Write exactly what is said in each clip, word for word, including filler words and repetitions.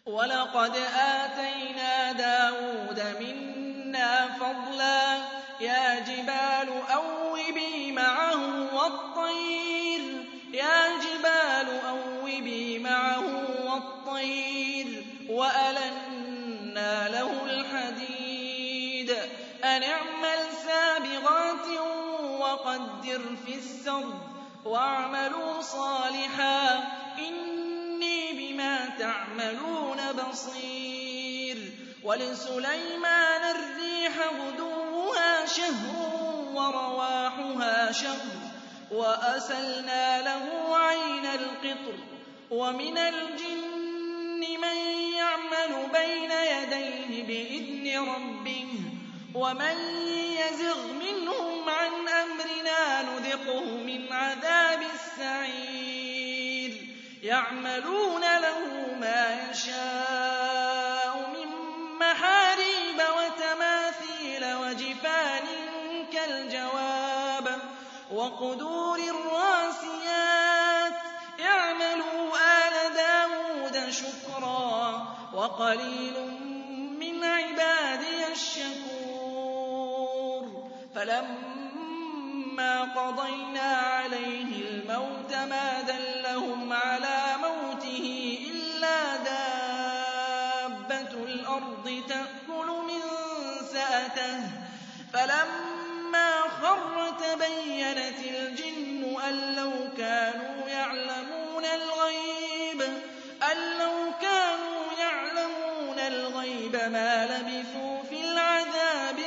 وَلَقَدْ آتَيْنَا دَاوُودَ مِنَّا فَضْلًا ۖ يَا جِبَالُ أَوِّبِي مَعَهُ وَالطَّيْرَ يَا جِبَالُ أَوِّبِي مَعَهُ وَالطَّيْرَ وَأَلَنَّا لَهُ الْحَدِيدَ أَنِ اعْمَلْ سَابِغَاتٍ وَقَدِّرْ فِي السَّرْدِ وَاعْمَلُوا صَالِحًا إِنِّي بِمَا تَعْمَلُونَ بَصِيرٌ وَلِسُلَيْمَانَ الرِّيحَ غُدُوُّهَا شَهْرٌ وَرَوَاحُهَا شَهْرٌ وَأَسَلْنَا لَهُ عَيْنَ الْقِطْرِ وَمِنَ الْجِنِّ مَن يَعْمَلُ بَيْنَ يَدَيْهِ بِإِذْنِ رَبِّهِ وَمَن يَزِغْ مِنْهُمْ عَنْ أَمْرِنَا نُذِقْهُ مِنْ عَذَابِ السَّعِيرِ يَعْمَلُونَ لَهُ مَا يَشَاءُ مِن مَّحَارِيبَ وَتَمَاثِيلَ وَجِفَانٍ كَالْجَوَابِ وَقُدُورٍ رَّاسِيَاتٍ اعْمَلُوا آلَ دَاوُودَ شُكْرًا وَقَلِيلٌ مِّنْ عِبَادِيَ الشَّكُورُ فَلَمَّا قَضَيْنَا عَلَيْهِ الْمَوْتَ مَا دَلَّهُمْ عَلَىٰ مَوْتِهِ إِلَّا دَابَّةُ الْأَرْضِ تَأْكُلُ مِن سَأَتَهُ فَلَمَّا خَرَّ تَبَيَّنَتِ الْجِنُّ أَن لَّوْ كَانُوا يَعْلَمُونَ الْغَيْبَ أَن لَّوْ كَانُوا يَعْلَمُونَ الْغَيْبَ مَا لَبِثُوا فِي الْعَذَابِ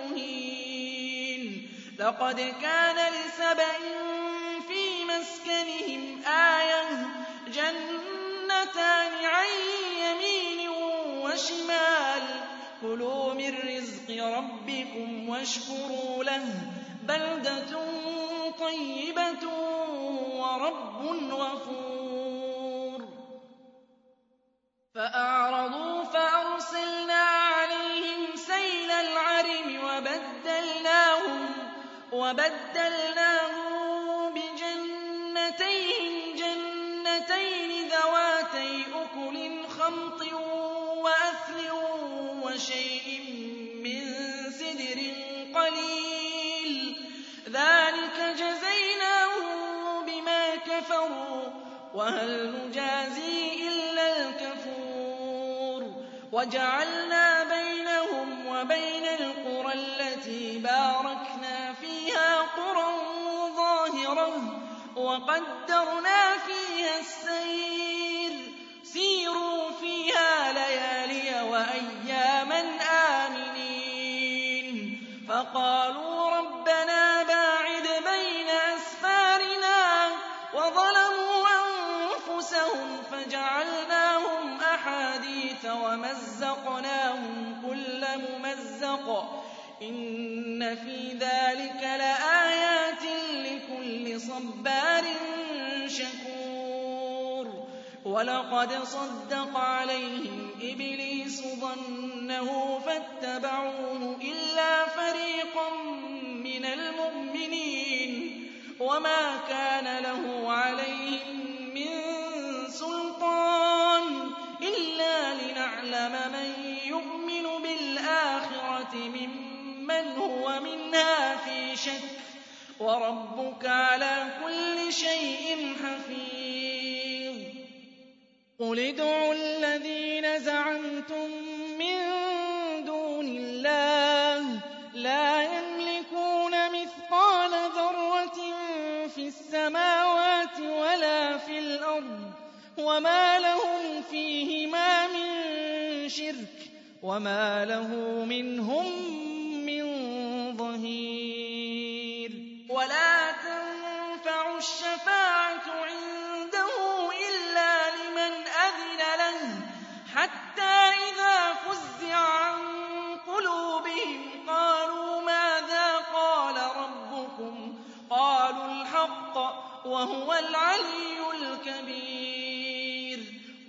الْمُهِينِ لَقَدْ كَانَ لِسَبَإٍ فِي مَسْكَنِهِمْ آيَةٌ جَنَّتَانِ عَن يَمِينٍ وَشِمَالٍ كُلُوا مِن رِّزْقِ رَبِّكُمْ وَاشْكُرُوا لَهُ بَلْدَةٌ طَيِّبَةٌ وَرَبٌّ غَفُورٌ فَأَعْرَضُوا فَأَرْسَلْنَا عَلَيْهِمْ سَيْلَ الْعَرِمِ وَبَدَّلْنَاهُم وَبَدَّلْنَاهُم بِجَنَّتَيْهِمْ جَنَّتَيْنِ ذَوَاتَيْ أُكُلٍ خَمْطٍ وَأَثْلٍ وَشَيْءٍ مِّن سِدْرٍ قَلِيلٍ ذَٰلِكَ جَزَيْنَاهُم بِمَا كَفَرُوا وَهَلْ نُجَازِي إِلَّا الْكَفُورَ وَجَعَلْنَا بَيْنَهُمْ وَبَيْنَ الْقُرَى الَّتِي بَارَكْنَا فِيهَا قُرًى ظَاهِرَةً وَقَدَّرْنَا فِيهَا السَّيْرَ سِيرُوا فِيهَا لَيَالِيَ وَأَيَّامًا آمِنِينَ فَقَالُوا رَبَّنَا بَاعِدْ بَيْنَ أَسْفَارِنَا وَظَلَمُوا أَنفُسَهُمْ فَجَعَلْنَاهُمْ أَحَادِيثَ وَمَزَّقْنَاهُمْ كُلَّ مُمَزَّقٍ إِنَّ فِي ذَٰلِكَ لَآيَاتٍ لِّكُلِّ صَبَّارٍ شَكُورٍ وَلَقَدْ صَدَّقَ عَلَيْهِمْ إِبْلِيسُ ظَنَّهُ فَاتَّبَعُوهُ إِلَّا فَرِيقًا مِّنَ الْمُؤْمِنِينَ وَمَا كَانَ لَهُ عَلَيْهِم مِّن سُلْطَانٍ إِلَّا لِنَعْلَمَ مَن يُؤْمِنُ بِالْآخِرَةِ مِمَّنْ هُوَ مِنْهَا فِي شَكٍّ وَرَبُّكَ عَلَىٰ كُلِّ شَيْءٍ حَفِيظٌ قُلِ ادْعُوا الَّذِينَ زَعَمْتُم مِّن دُونِ اللَّهِ لَا يَمْلِكُونَ مِثْقَالَ ذَرَّةٍ فِي السَّمَاوَاتِ وَلَا فِي الْأَرْضِ وَمَا لَهُمْ فِيهِمَا مِن شِرْكٍ وَمَا لَهُ مِنْهُم مِّن ظَهِيرٍ وَلَا تَنفَعُ الشَّفَاعَةُ عِندَهُ إِلَّا لِمَنْ أَذِنَ لَهُ حَتَّىٰ إِذَا فُزِّعَ عَن قُلُوبِهِمْ قَالُوا مَاذَا قَالَ رَبُّكُمْ ۖ قَالُوا الْحَقَّ وَهُوَ الْعَلِيُّ الْكَبِيرُ